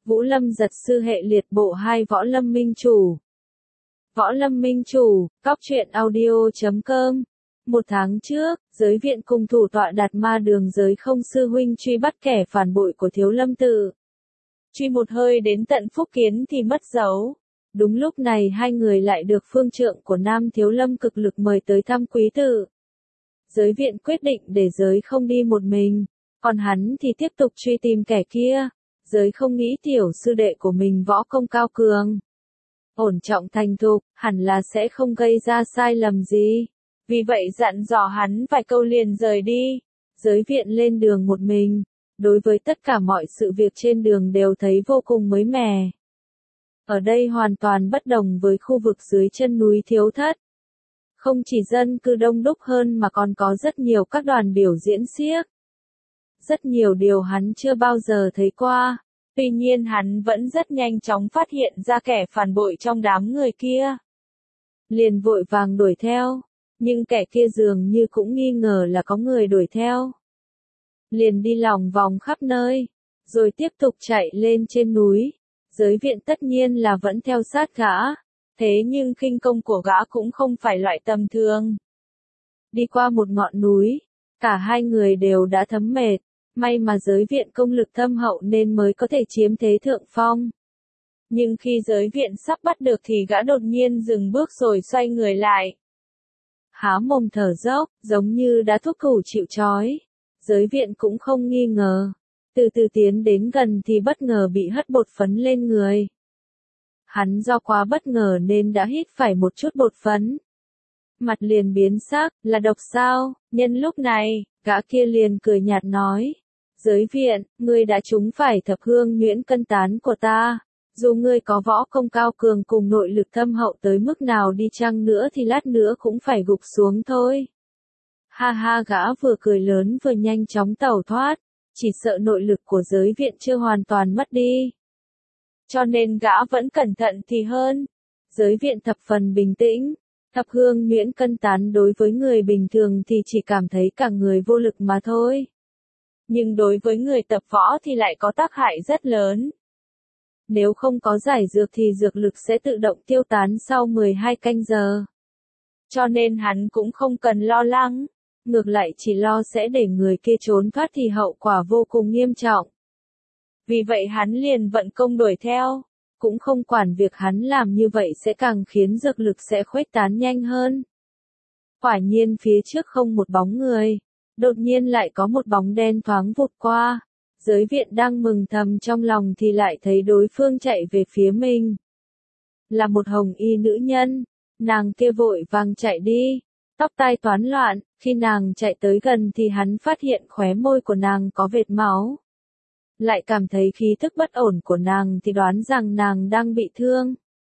Vũ Lâm giật sư hệ liệt bộ 2 Võ Lâm Minh Chủ. Võ Lâm Minh Chủ, Cóc truyện audio.com. Một tháng trước, giới viện cùng thủ tọa Đạt Ma Đường giới không sư huynh truy bắt kẻ phản bội của Thiếu Lâm Tự. Truy một hơi đến tận Phúc Kiến thì mất dấu. Đúng lúc này hai người lại được phương trượng của Nam Thiếu Lâm cực lực mời tới thăm quý tự. Giới viện quyết định để giới không đi một mình, còn hắn thì tiếp tục truy tìm kẻ kia. Giới không nghĩ tiểu sư đệ của mình võ công cao cường, ổn trọng thành thục, hẳn là sẽ không gây ra sai lầm gì. Vì vậy dặn dò hắn vài câu liền rời đi. Giới viện lên đường một mình, đối với tất cả mọi sự việc trên đường đều thấy vô cùng mới mẻ. Ở đây hoàn toàn bất đồng với khu vực dưới chân núi Thiếu Thất. Không chỉ dân cư đông đúc hơn mà còn có rất nhiều các đoàn biểu diễn xiếc. Rất nhiều điều hắn chưa bao giờ thấy qua. Tuy nhiên hắn vẫn rất nhanh chóng phát hiện ra kẻ phản bội trong đám người kia. Liền vội vàng đuổi theo, nhưng kẻ kia dường như cũng nghi ngờ là có người đuổi theo. Liền đi lòng vòng khắp nơi, rồi tiếp tục chạy lên trên núi. Giới viện tất nhiên là vẫn theo sát gã, thế nhưng khinh công của gã cũng không phải loại tầm thường. Đi qua một ngọn núi, cả hai người đều đã thấm mệt. May mà giới viện công lực thâm hậu nên mới có thể chiếm thế thượng phong. Nhưng khi giới viện sắp bắt được thì gã đột nhiên dừng bước rồi xoay người lại. Há mồm thở dốc, giống như đã thuốc củ chịu trói. Giới viện cũng không nghi ngờ. Từ từ tiến đến gần thì bất ngờ bị hất bột phấn lên người. Hắn do quá bất ngờ nên đã hít phải một chút bột phấn. Mặt liền biến sắc, là độc sao? Nhân lúc này, gã kia liền cười nhạt nói. Giới viện, ngươi đã trúng phải thập hương nhuyễn cân tán của ta. Dù ngươi có võ công cao cường cùng nội lực thâm hậu tới mức nào đi chăng nữa thì lát nữa cũng phải gục xuống thôi. Ha ha, gã vừa cười lớn vừa nhanh chóng tẩu thoát, chỉ sợ nội lực của giới viện chưa hoàn toàn mất đi. Cho nên gã vẫn cẩn thận thì hơn. Giới viện thập phần bình tĩnh. Thập hương nhuyễn cân tán đối với người bình thường thì chỉ cảm thấy cả người vô lực mà thôi. Nhưng đối với người tập võ thì lại có tác hại rất lớn. Nếu không có giải dược thì dược lực sẽ tự động tiêu tán sau 12 canh giờ. Cho nên hắn cũng không cần lo lắng, ngược lại chỉ lo sẽ để người kia trốn thoát thì hậu quả vô cùng nghiêm trọng. Vì vậy hắn liền vận công đuổi theo, cũng không quản việc hắn làm như vậy sẽ càng khiến dược lực sẽ khuếch tán nhanh hơn. Quả nhiên phía trước không một bóng người. Đột nhiên lại có một bóng đen thoáng vụt qua. Giới viện đang mừng thầm trong lòng thì lại thấy đối phương chạy về phía mình. Là một hồng y nữ nhân. Nàng kia vội vàng chạy đi. Tóc tai toán loạn. Khi nàng chạy tới gần thì hắn phát hiện khóe môi của nàng có vệt máu. Lại cảm thấy khí thức bất ổn của nàng thì đoán rằng nàng đang bị thương.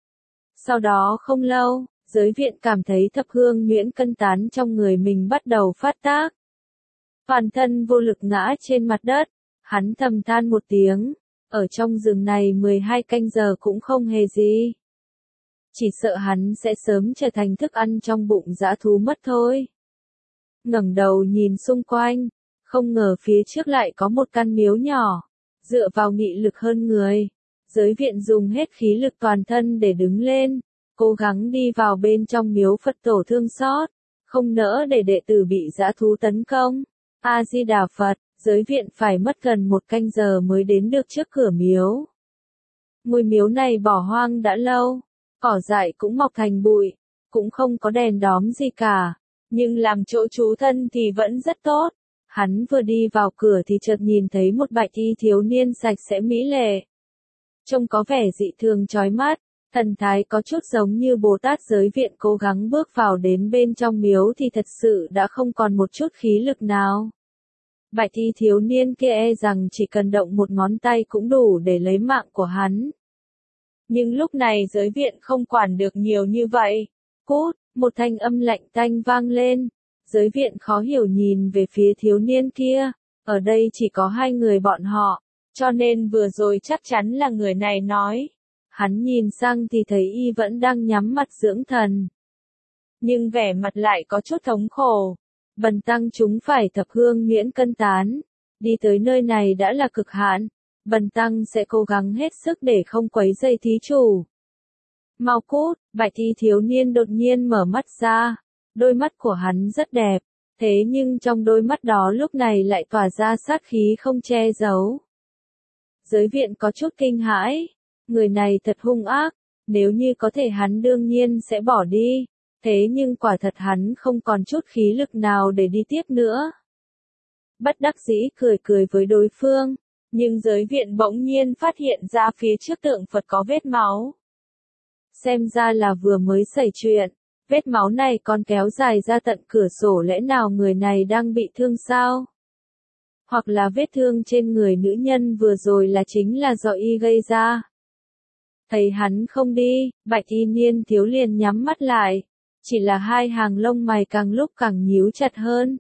Sau đó không lâu, giới viện cảm thấy thập hương nhuyễn cân tán trong người mình bắt đầu phát tác. Toàn thân vô lực ngã trên mặt đất, hắn thầm than một tiếng, ở trong rừng này 12 canh giờ cũng không hề gì. Chỉ sợ hắn sẽ sớm trở thành thức ăn trong bụng dã thú mất thôi. Ngẩng đầu nhìn xung quanh, không ngờ phía trước lại có một căn miếu nhỏ, dựa vào nghị lực hơn người. Giới viện dùng hết khí lực toàn thân để đứng lên, cố gắng đi vào bên trong miếu Phật tổ thương xót, không nỡ để đệ tử bị dã thú tấn công. A-di-đà Phật, giới viện phải mất gần 1 canh giờ mới đến được trước cửa miếu. Ngôi miếu này bỏ hoang đã lâu, cỏ dại cũng mọc thành bụi, cũng không có đèn đóm gì cả, nhưng làm chỗ trú thân thì vẫn rất tốt. Hắn vừa đi vào cửa thì chợt nhìn thấy một bạch y thiếu niên sạch sẽ mỹ lệ. Trông có vẻ dị thường chói mắt, thần thái có chút giống như Bồ Tát. Giới viện cố gắng bước vào đến bên trong miếu thì thật sự đã không còn một chút khí lực nào. Bạch y thiếu niên kia e rằng chỉ cần động một ngón tay cũng đủ để lấy mạng của hắn. Nhưng lúc này giới viện không quản được nhiều như vậy. Cút, một thanh âm lạnh tanh vang lên. Giới viện khó hiểu nhìn về phía thiếu niên kia. Ở đây chỉ có 2 người bọn họ, cho nên vừa rồi chắc chắn là người này nói. Hắn nhìn sang thì thấy y vẫn đang nhắm mắt dưỡng thần. Nhưng vẻ mặt lại có chút thống khổ. Bần tăng chúng phải thập hương nhuyễn cân tán. Đi tới nơi này đã là cực hạn. bần tăng sẽ cố gắng hết sức để không quấy rầy thí chủ. Mau cút, bạch y thiếu niên đột nhiên mở mắt ra, đôi mắt của hắn rất đẹp, thế nhưng trong đôi mắt đó lúc này lại tỏa ra sát khí không che giấu. Giới viện có chút kinh hãi, người này thật hung ác, nếu như có thể hắn đương nhiên sẽ bỏ đi, thế nhưng quả thật hắn không còn chút khí lực nào để đi tiếp nữa. Bất đắc dĩ cười cười với đối phương, nhưng giới viện bỗng nhiên phát hiện ra phía trước tượng Phật có vết máu. Xem ra là vừa mới xảy chuyện, vết máu này còn kéo dài ra tận cửa sổ, lẽ nào người này đang bị thương sao? Hoặc là vết thương trên người nữ nhân vừa rồi là chính là do y gây ra. Thấy hắn không đi, bạch y niên thiếu liền nhắm mắt lại, chỉ là hai hàng lông mày càng lúc càng nhíu chặt hơn.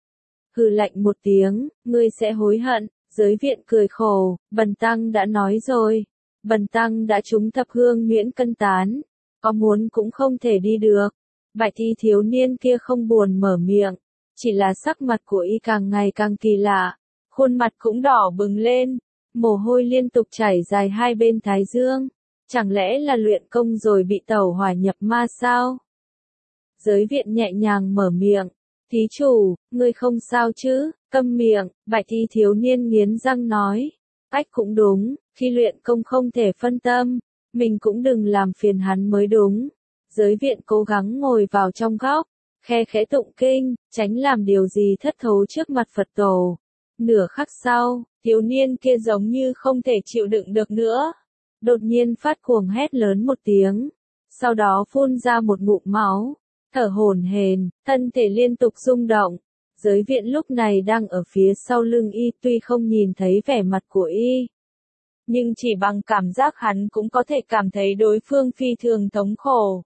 Hừ lạnh một tiếng, ngươi sẽ hối hận, giới viện cười khổ, bần tăng đã nói rồi, bần tăng đã trúng thập hương nhuyễn cân tán, có muốn cũng không thể đi được. Bạch y thiếu niên kia không buồn mở miệng, chỉ là sắc mặt của y càng ngày càng kỳ lạ, khuôn mặt cũng đỏ bừng lên, mồ hôi liên tục chảy dài hai bên thái dương, chẳng lẽ là luyện công rồi bị tẩu hỏa nhập ma sao? Giới viện nhẹ nhàng mở miệng, thí chủ, ngươi không sao chứ, câm miệng, bạch y thiếu niên nghiến răng nói, ách cũng đúng, khi luyện công không thể phân tâm, mình cũng đừng làm phiền hắn mới đúng. Giới viện cố gắng ngồi vào trong góc, khe khẽ tụng kinh, tránh làm điều gì thất thố trước mặt Phật tổ. Nửa khắc sau, thiếu niên kia giống như không thể chịu đựng được nữa, đột nhiên phát cuồng hét lớn một tiếng, sau đó phun ra một ngụm máu, thở hổn hển, thân thể liên tục rung động. Giới viện lúc này đang ở phía sau lưng y, tuy không nhìn thấy vẻ mặt của y, nhưng chỉ bằng cảm giác hắn cũng có thể cảm thấy đối phương phi thường thống khổ.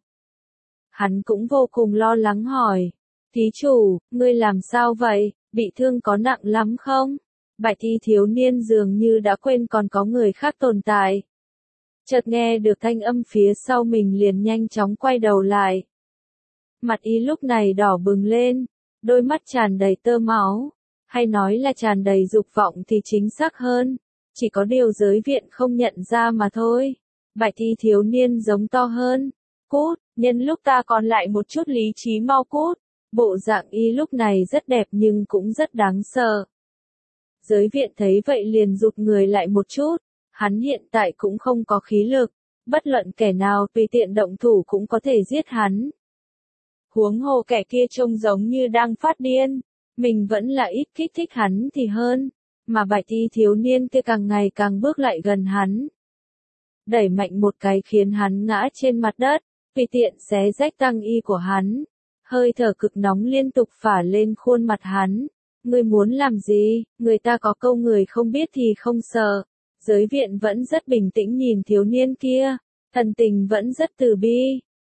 Hắn cũng vô cùng lo lắng hỏi, thí chủ, ngươi làm sao vậy, bị thương có nặng lắm không? Bạch y thiếu niên dường như đã quên còn có người khác tồn tại. Chợt nghe được thanh âm phía sau mình liền nhanh chóng quay đầu lại. Mặt y lúc này đỏ bừng lên, đôi mắt tràn đầy tơ máu, hay nói là tràn đầy dục vọng thì chính xác hơn, chỉ có điều giới viện không nhận ra mà thôi. Bạch y thiếu niên giống to hơn, cút, nhân lúc ta còn lại một chút lý trí mau cút. Bộ dạng y lúc này rất đẹp nhưng cũng rất đáng sợ. Giới viện thấy vậy liền rụt người lại một chút, hắn hiện tại cũng không có khí lực, bất luận kẻ nào tùy tiện động thủ cũng có thể giết hắn. Huống hồ kẻ kia trông giống như đang phát điên, mình vẫn là ít kích thích hắn thì hơn, mà bạch y thiếu niên kia càng ngày càng bước lại gần hắn. Đẩy mạnh một cái khiến hắn ngã trên mặt đất, tùy tiện xé rách tăng y của hắn. Hơi thở cực nóng liên tục phả lên khuôn mặt hắn. Ngươi muốn làm gì? Người ta có câu người không biết thì không sợ. Giới viện vẫn rất bình tĩnh nhìn thiếu niên kia, thần tình vẫn rất từ bi.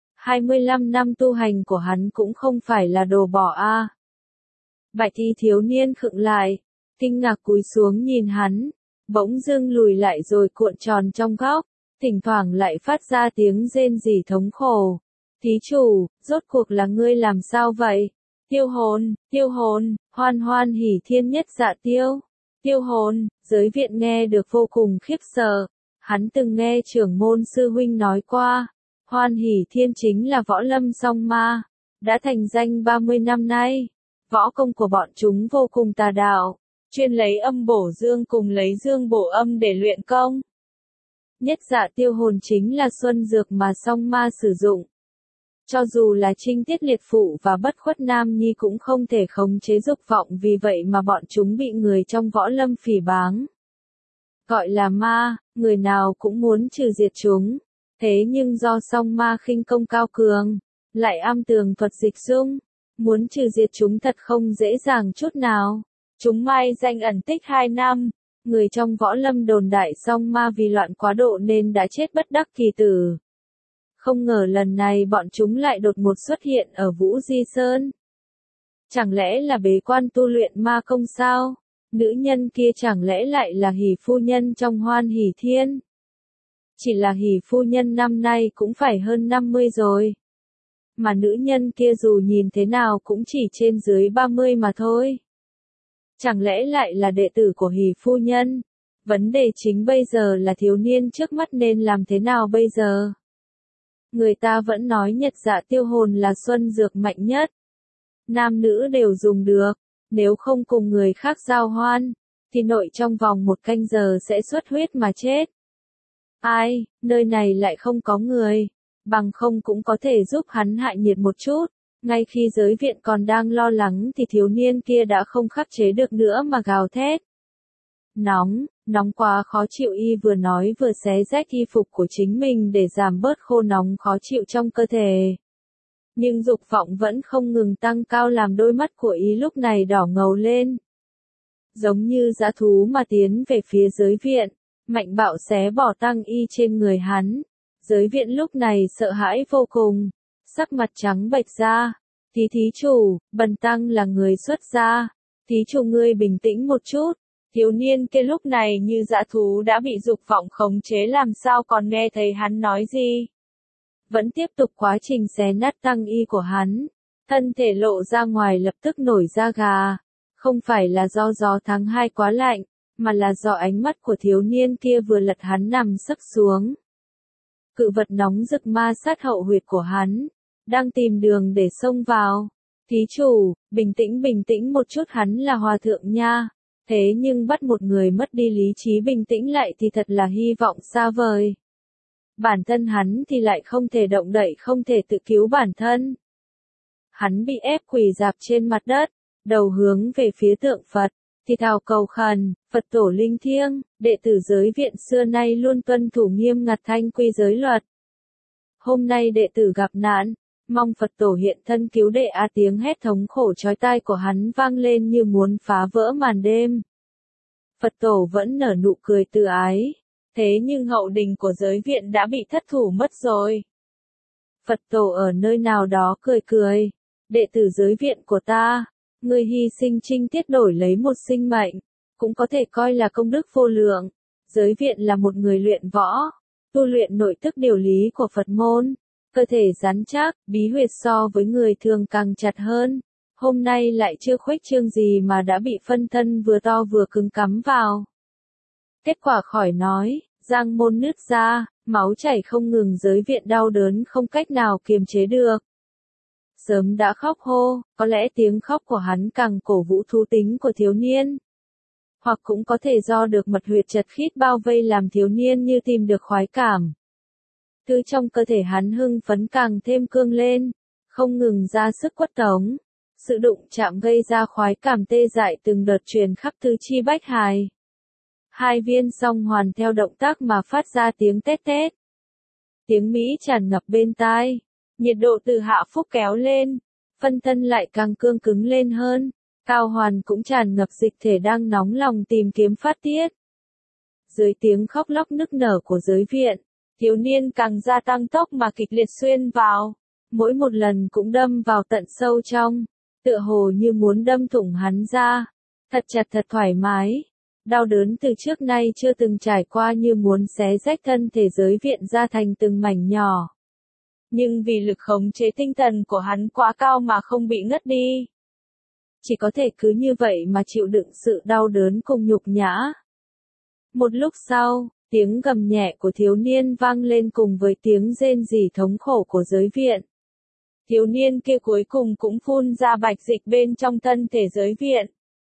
25 năm tu hành của hắn cũng không phải là đồ bỏ a. Bạch y thiếu niên khựng lại, kinh ngạc cúi xuống nhìn hắn, bỗng dưng lùi lại rồi cuộn tròn trong góc, thỉnh thoảng lại phát ra tiếng rên rỉ thống khổ. Thí chủ, rốt cuộc là ngươi làm sao vậy? Tiêu hồn, hoan hoan hỉ thiên nhất dạ tiêu. Tiêu hồn, giới viện nghe được vô cùng khiếp sợ. Hắn từng nghe trưởng môn sư huynh nói qua, hoan hỉ thiên chính là võ lâm song ma, đã thành danh 30 năm nay. Võ công của bọn chúng vô cùng tà đạo, chuyên lấy âm bổ dương cùng lấy dương bổ âm để luyện công. Nhất dạ tiêu hồn chính là xuân dược mà song ma sử dụng. Cho dù là Trinh Tiết Liệt Phụ và Bất Khuất Nam Nhi cũng không thể khống chế dục vọng, vì vậy mà bọn chúng bị người trong võ lâm phỉ báng. Gọi là ma, người nào cũng muốn trừ diệt chúng. Thế nhưng do song ma khinh công cao cường, lại am tường thuật dịch dung, muốn trừ diệt chúng thật không dễ dàng chút nào. Chúng mai danh ẩn tích 2 năm, người trong võ lâm đồn đại song ma vì loạn quá độ nên đã chết bất đắc kỳ tử. Không ngờ lần này bọn chúng lại đột ngột xuất hiện ở Vũ Di Sơn. Chẳng lẽ là bế quan tu luyện ma công sao? Nữ nhân kia chẳng lẽ lại là Hỷ phu nhân trong Hoan Hỷ Thiên? Chỉ là Hỷ phu nhân năm nay cũng phải hơn 50 rồi. Mà nữ nhân kia dù nhìn thế nào cũng chỉ trên dưới 30 mà thôi. Chẳng lẽ lại là đệ tử của Hỷ phu nhân? Vấn đề chính bây giờ là thiếu niên trước mắt nên làm thế nào bây giờ? Người ta vẫn nói nhật dạ tiêu hồn là xuân dược mạnh nhất. Nam nữ đều dùng được, nếu không cùng người khác giao hoan, thì nội trong vòng 1 canh giờ sẽ xuất huyết mà chết. Ai, nơi này lại không có người, bằng không cũng có thể giúp hắn hạ nhiệt một chút. Ngay khi giới viện còn đang lo lắng thì thiếu niên kia đã không khắc chế được nữa mà gào thét. Nóng quá khó chịu, y vừa nói vừa xé rách y phục của chính mình để giảm bớt khô nóng khó chịu trong cơ thể. Nhưng dục vọng vẫn không ngừng tăng cao làm đôi mắt của y lúc này đỏ ngầu lên. Giống như dã thú mà tiến về phía giới viện, mạnh bạo xé bỏ tăng y trên người hắn. Giới viện lúc này sợ hãi vô cùng, sắc mặt trắng bệch ra. Thí chủ, bần tăng là người xuất gia. Thí chủ ngươi bình tĩnh một chút. Thiếu niên kia lúc này như dã thú đã bị dục vọng khống chế làm sao còn nghe thấy hắn nói gì. Vẫn tiếp tục quá trình xé nát tăng y của hắn. Thân thể lộ ra ngoài lập tức nổi da gà. Không phải là do gió tháng 2 quá lạnh, mà là do ánh mắt của thiếu niên kia vừa lật hắn nằm sấp xuống. Cự vật nóng rực ma sát hậu huyệt của hắn, đang tìm đường để xông vào. Thí chủ, bình tĩnh một chút, hắn là hòa thượng nha. Thế nhưng bắt một người mất đi lý trí bình tĩnh lại thì thật là hy vọng xa vời. Bản thân hắn thì lại không thể động đậy, không thể tự cứu bản thân. Hắn bị ép quỳ rạp trên mặt đất, đầu hướng về phía tượng Phật, thì thào cầu khẩn, Phật tổ linh thiêng, đệ tử giới viện xưa nay luôn tuân thủ nghiêm ngặt thanh quy giới luật. Hôm nay đệ tử gặp nạn, mong Phật tổ hiện thân cứu đệ. Tiếng hét thống khổ chói tai của hắn vang lên như muốn phá vỡ màn đêm. Phật tổ vẫn nở nụ cười từ ái, thế nhưng hậu đình của giới viện đã bị thất thủ mất rồi. Phật tổ ở nơi nào đó cười cười, đệ tử giới viện của ta, ngươi hy sinh trinh tiết đổi lấy một sinh mệnh, cũng có thể coi là công đức vô lượng. Giới viện là một người luyện võ, tu luyện nội tức điều lý của Phật môn, cơ thể rắn chắc, bí huyệt so với người thường càng chặt hơn. Hôm nay lại chưa khuếch trương gì mà đã bị phân thân vừa to vừa cứng cắm vào. Kết quả khỏi nói, giang môn nứt ra, máu chảy không ngừng, giới viện đau đớn không cách nào kiềm chế được. Sớm đã khóc hô, có lẽ tiếng khóc của hắn càng cổ vũ thú tính của thiếu niên. Hoặc cũng có thể do được mật huyệt chật khít bao vây làm thiếu niên như tìm được khoái cảm. Thứ trong cơ thể hắn hưng phấn càng thêm cương lên, không ngừng ra sức quất tống. Sự đụng chạm gây ra khoái cảm tê dại từng đợt truyền khắp tứ chi bách hài. Hai viên song hoàn theo động tác mà phát ra tiếng tét tét. Tiếng Mỹ tràn ngập bên tai. Nhiệt độ từ hạ phúc kéo lên, phân thân lại càng cương cứng lên hơn, cao hoàn cũng tràn ngập dịch thể đang nóng lòng tìm kiếm phát tiết. Dưới tiếng khóc lóc nức nở của giới viện, thiếu niên càng gia tăng tốc mà kịch liệt xuyên vào, mỗi một lần cũng đâm vào tận sâu trong, tựa hồ như muốn đâm thủng hắn ra, thật chặt thật thoải mái. Đau đớn từ trước nay chưa từng trải qua như muốn xé rách thân thể giới viện ra thành từng mảnh nhỏ. Nhưng vì lực khống chế tinh thần của hắn quá cao mà không bị ngất đi. Chỉ có thể cứ như vậy mà chịu đựng sự đau đớn cùng nhục nhã. Một lúc sau, tiếng gầm nhẹ của thiếu niên vang lên cùng với tiếng rên rỉ thống khổ của giới viện. Thiếu niên kia cuối cùng cũng phun ra bạch dịch bên trong thân thể giới viện.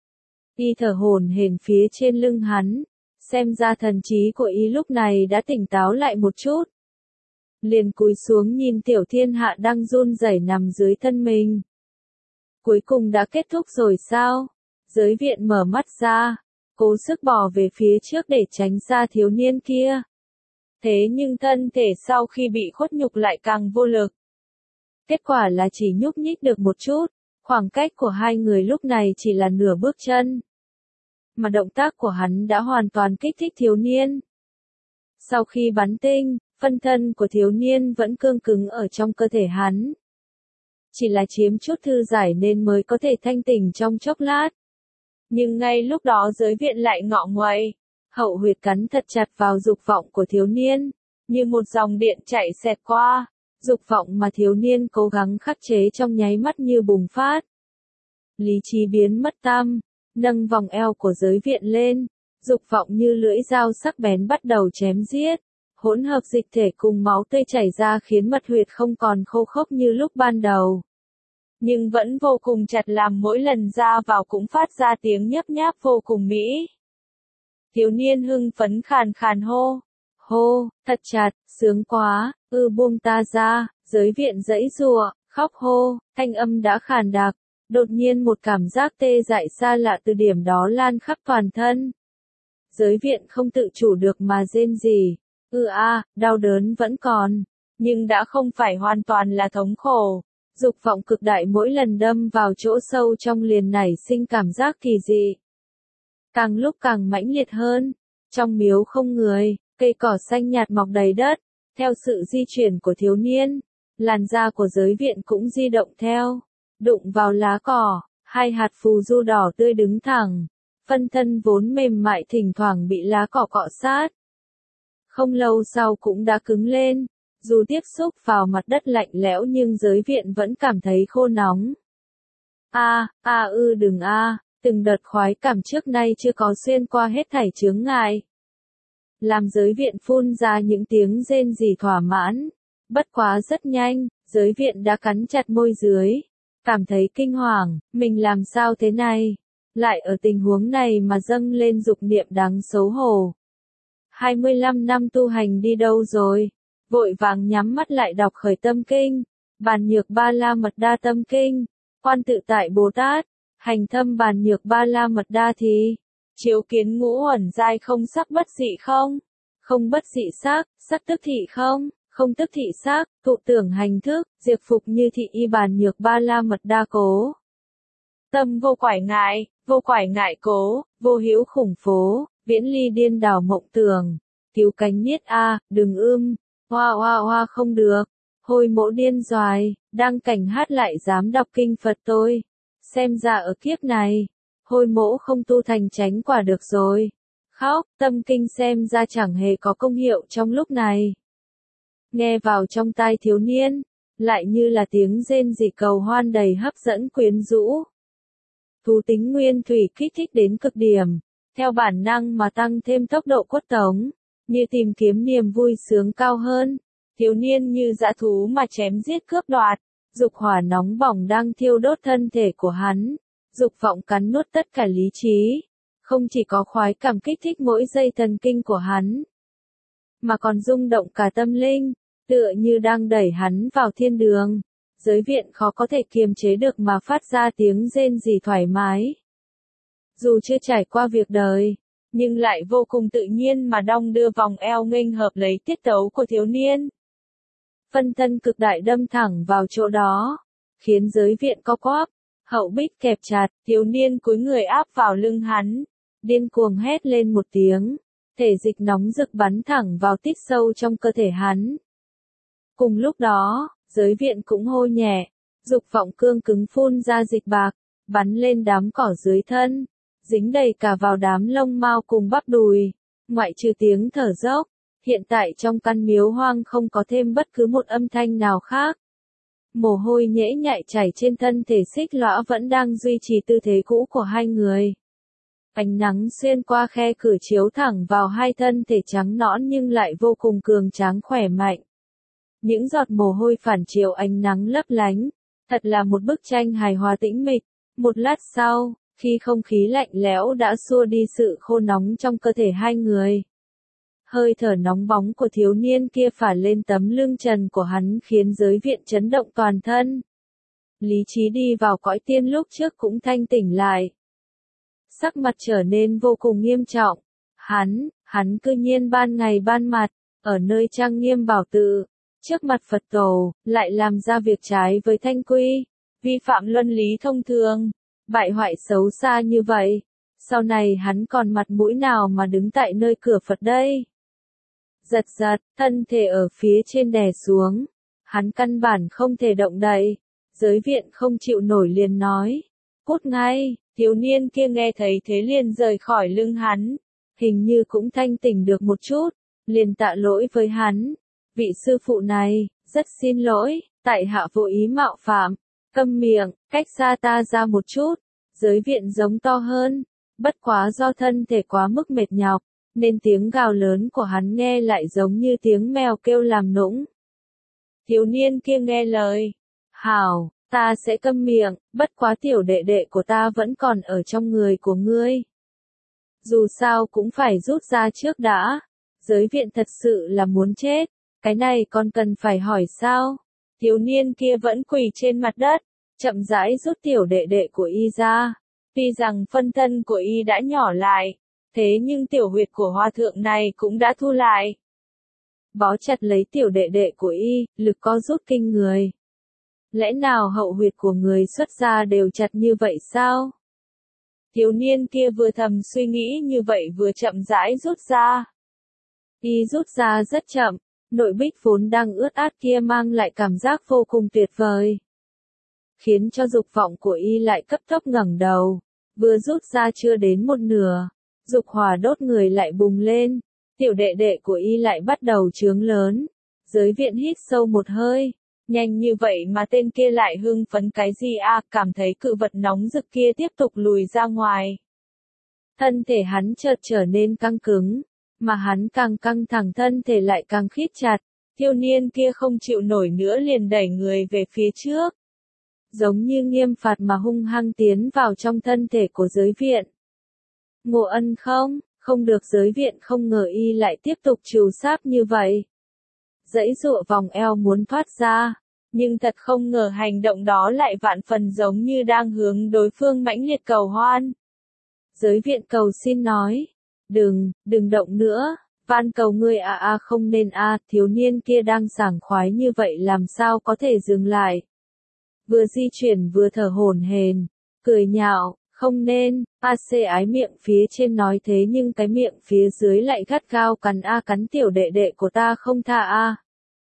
Y thở hổn hển phía trên lưng hắn, xem ra thần trí của y lúc này đã tỉnh táo lại một chút. Liền cúi xuống nhìn tiểu thiên hạ đang run rẩy nằm dưới thân mình. Cuối cùng đã kết thúc rồi sao? Giới viện mở mắt ra, cố sức bò về phía trước để tránh xa thiếu niên kia. Thế nhưng thân thể sau khi bị khuất nhục lại càng vô lực. Kết quả là chỉ nhúc nhích được một chút, khoảng cách của hai người lúc này chỉ là nửa bước chân. Mà động tác của hắn đã hoàn toàn kích thích thiếu niên. Sau khi bắn tinh, phân thân của thiếu niên vẫn cương cứng ở trong cơ thể hắn. Chỉ là chiếm chút thư giải nên mới có thể thanh tỉnh trong chốc lát. Nhưng ngay lúc đó giới viện lại ngọ nguậy, hậu huyệt cắn thật chặt vào dục vọng của thiếu niên, như một dòng điện chạy xẹt qua, dục vọng mà thiếu niên cố gắng khắc chế trong nháy mắt như bùng phát. Lý trí biến mất tăm, nâng vòng eo của giới viện lên, Dục vọng như lưỡi dao sắc bén bắt đầu chém giết. Hỗn hợp dịch thể cùng máu tươi chảy ra khiến mật huyệt không còn khô khốc như lúc ban đầu. Nhưng vẫn vô cùng chặt, làm mỗi lần ra vào cũng phát ra tiếng nhấp nháp vô cùng mỹ. Thiếu niên hưng phấn khàn khàn hô. Hô, thật chặt, sướng quá, buông ta ra, giới viện giãy giụa, khóc hô, thanh âm đã khàn đặc. Đột nhiên một cảm giác tê dại xa lạ từ điểm đó lan khắp toàn thân. Giới viện không tự chủ được mà rên rỉ. Đau đớn vẫn còn, nhưng đã không phải hoàn toàn là thống khổ. Dục vọng cực đại mỗi lần đâm vào chỗ sâu trong liền nảy sinh cảm giác kỳ dị. Càng lúc càng mãnh liệt hơn. Trong miếu không người, cây cỏ xanh nhạt mọc đầy đất. Theo sự di chuyển của thiếu niên, làn da của giới viện cũng di động theo. Đụng vào lá cỏ, hai hạt phù du đỏ tươi đứng thẳng. Phân thân vốn mềm mại thỉnh thoảng bị lá cỏ cọ sát. Không lâu sau cũng đã cứng lên. Dù tiếp xúc vào mặt đất lạnh lẽo nhưng giới viện vẫn cảm thấy khô nóng. Đừng từng đợt khoái cảm trước nay chưa có xuyên qua hết thảy chướng ngại. Làm giới viện phun ra những tiếng rên rỉ thỏa mãn. Bất quá rất nhanh, giới viện đã cắn chặt môi dưới. Cảm thấy kinh hoàng, mình làm sao thế này? Lại ở tình huống này mà dâng lên dục niệm đáng xấu hổ. 25 năm tu hành đi đâu rồi? Vội vàng nhắm mắt lại đọc khởi tâm kinh, Bàn Nhược Ba La Mật Đa Tâm Kinh, Quan Tự Tại Bồ Tát, Hành Thâm Bàn Nhược Ba La Mật Đa Thì, chiếu kiến ngũ uẩn giai không sắc bất dị không? Không bất dị sắc, sắc tức thị không? Không tức thị sắc, tụ tưởng hành thức, diệt phục như thị y Bàn Nhược Ba La Mật Đa cố. Tâm vô quải ngại cố, vô hữu khủng phố, viễn ly điên đảo mộng tưởng, cứu cánh niết đừng hoa không được, hồi mỗ điên doài, đang cảnh hát lại dám đọc kinh Phật tôi, xem ra ở kiếp này, hồi mỗ không tu thành chánh quả được rồi, khóc, tâm kinh xem ra chẳng hề có công hiệu trong lúc này. Nghe vào trong tai thiếu niên, lại như là tiếng rên rỉ cầu hoan đầy hấp dẫn quyến rũ. Thú tính nguyên thủy kích thích đến cực điểm, theo bản năng mà tăng thêm tốc độ quất tống, như tìm kiếm niềm vui sướng cao hơn. Thiếu niên như dã thú mà chém giết cướp đoạt, dục hỏa nóng bỏng đang thiêu đốt thân thể của hắn, dục vọng cắn nuốt tất cả lý trí, không chỉ có khoái cảm kích thích mỗi giây thần kinh của hắn, mà còn rung động cả tâm linh, tựa như đang đẩy hắn vào thiên đường. Giới viện khó có thể kiềm chế được mà phát ra tiếng rên rỉ thoải mái. Dù chưa trải qua việc đời, nhưng lại vô cùng tự nhiên mà đong đưa vòng eo nghênh hợp lấy tiết tấu của thiếu niên. Phân thân cực đại đâm thẳng vào chỗ đó, khiến giới viện co quắp, hậu bích kẹp chặt, thiếu niên cúi người áp vào lưng hắn, điên cuồng hét lên một tiếng, thể dịch nóng rực bắn thẳng vào tít sâu trong cơ thể hắn. Cùng lúc đó, giới viện cũng hô nhẹ, dục vọng cương cứng phun ra dịch bạc, bắn lên đám cỏ dưới thân, dính đầy cả vào đám lông mao cùng bắp đùi, ngoại trừ tiếng thở dốc. Hiện tại trong căn miếu hoang không có thêm bất cứ một âm thanh nào khác. Mồ hôi nhễ nhại chảy trên thân thể xích lõa vẫn đang duy trì tư thế cũ của hai người. Ánh nắng xuyên qua khe cửa chiếu thẳng vào hai thân thể trắng nõn nhưng lại vô cùng cường tráng khỏe mạnh. Những giọt mồ hôi phản chiếu ánh nắng lấp lánh, thật là một bức tranh hài hòa tĩnh mịch. Một lát sau, khi không khí lạnh lẽo đã xua đi sự khô nóng trong cơ thể hai người. Hơi thở nóng bóng của thiếu niên kia phả lên tấm lưng trần của hắn khiến giới viện chấn động toàn thân. Lý trí đi vào cõi tiên lúc trước cũng thanh tỉnh lại. Sắc mặt trở nên vô cùng nghiêm trọng. Hắn cư nhiên ban ngày ban mặt, ở nơi trang nghiêm bảo tự, trước mặt Phật tổ, lại làm ra việc trái với thanh quy, vi phạm luân lý thông thường, bại hoại xấu xa như vậy. Sau này hắn còn mặt mũi nào mà đứng tại nơi cửa Phật đây? Giật, thân thể ở phía trên đè xuống. Hắn căn bản không thể động đậy. Giới viện không chịu nổi liền nói. Cút ngay, thiếu niên kia nghe thấy thế liền rời khỏi lưng hắn. Hình như cũng thanh tỉnh được một chút. Liền tạ lỗi với hắn. Vị sư phụ này, rất xin lỗi, tại hạ vô ý mạo phạm. Câm miệng, cách xa ta ra một chút. Giới viện giống to hơn. Bất quá do thân thể quá mức mệt nhọc, nên tiếng gào lớn của hắn nghe lại giống như tiếng mèo kêu làm nũng. Thiếu niên kia nghe lời. Hảo, ta sẽ câm miệng, bất quá tiểu đệ đệ của ta vẫn còn ở trong người của ngươi. Dù sao cũng phải rút ra trước đã. Giới viện thật sự là muốn chết. Cái này còn cần phải hỏi sao? Thiếu niên kia vẫn quỳ trên mặt đất, chậm rãi rút tiểu đệ đệ của y ra. Tuy rằng phân thân của y đã nhỏ lại, thế nhưng tiểu huyệt của hòa thượng này cũng đã thu lại. Bó chặt lấy tiểu đệ đệ của y, lực co rút kinh người. Lẽ nào hậu huyệt của người xuất gia đều chặt như vậy sao? Thiếu niên kia vừa thầm suy nghĩ như vậy vừa chậm rãi rút ra. Y rút ra rất chậm, nội bích vốn đang ướt át kia mang lại cảm giác vô cùng tuyệt vời. Khiến cho dục vọng của y lại cấp tốc ngẩng đầu, vừa rút ra chưa đến một nửa, dục hỏa đốt người lại bùng lên, tiểu đệ đệ của y lại bắt đầu chướng lớn. Giới viện hít sâu một hơi, nhanh như vậy mà tên kia lại hưng phấn cái gì à, cảm thấy cự vật nóng rực kia tiếp tục lùi ra ngoài. Thân thể hắn chợt trở nên căng cứng, mà hắn càng căng thẳng thân thể lại càng khít chặt, thiếu niên kia không chịu nổi nữa liền đẩy người về phía trước. Giống như nghiêm phạt mà hung hăng tiến vào trong thân thể của giới viện. Ngộ Ân không được, giới viện không ngờ y lại tiếp tục trù sáp như vậy. Giãy giụa vòng eo muốn thoát ra, nhưng thật không ngờ hành động đó lại vạn phần giống như đang hướng đối phương mãnh liệt cầu hoan. Giới viện cầu xin nói, đừng động nữa, van cầu ngươi không nên thiếu niên kia đang sảng khoái như vậy làm sao có thể dừng lại. Vừa di chuyển vừa thở hổn hển, cười nhạo, không nên, ái miệng phía trên nói thế nhưng cái miệng phía dưới lại gắt gao cắn tiểu đệ đệ của ta không tha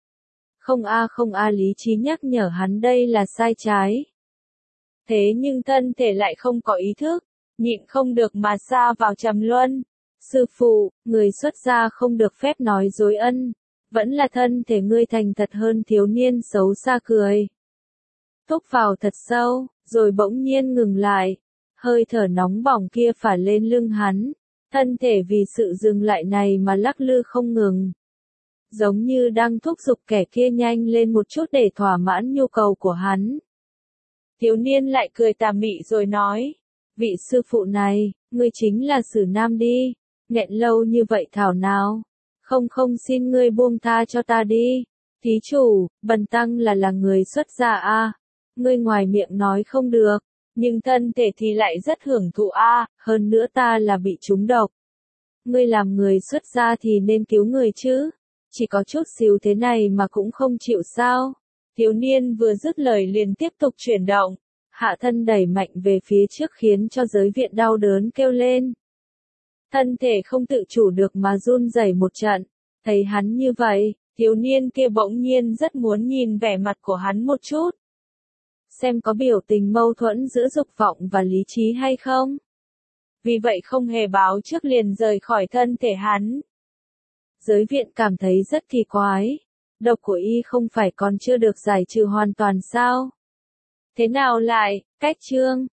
Không lý trí nhắc nhở hắn đây là sai trái. Thế nhưng thân thể lại không có ý thức, nhịn không được mà sa vào trầm luân. Sư phụ, người xuất gia không được phép nói dối ân, vẫn là thân thể ngươi thành thật hơn. Thiếu niên xấu xa cười. Thúc vào thật sâu, rồi bỗng nhiên ngừng lại. Hơi thở nóng bỏng kia phả lên lưng hắn, thân thể vì sự dừng lại này mà lắc lư không ngừng. Giống như đang thúc giục kẻ kia nhanh lên một chút để thỏa mãn nhu cầu của hắn. Thiếu niên lại cười tà mị rồi nói, vị sư phụ này, ngươi chính là Sử Nam đi, nghẹn lâu như vậy thảo nào. Không xin ngươi buông tha cho ta đi. Thí chủ, bần tăng là người xuất gia Ngươi ngoài miệng nói không được, nhưng thân thể thì lại rất hưởng thụ hơn nữa ta là bị trúng độc. Ngươi làm người xuất gia thì nên cứu người chứ, chỉ có chút xíu thế này mà cũng không chịu sao. Thiếu niên vừa dứt lời liền tiếp tục chuyển động, hạ thân đẩy mạnh về phía trước khiến cho giới viện đau đớn kêu lên. Thân thể không tự chủ được mà run rẩy một trận, thấy hắn như vậy, thiếu niên kia bỗng nhiên rất muốn nhìn vẻ mặt của hắn một chút. Xem có biểu tình mâu thuẫn giữa dục vọng và lý trí hay không. Vì vậy không hề báo trước liền rời khỏi thân thể hắn. Giới viện cảm thấy rất kỳ quái. Độc của y không phải còn chưa được giải trừ hoàn toàn sao? Thế nào lại, cách chương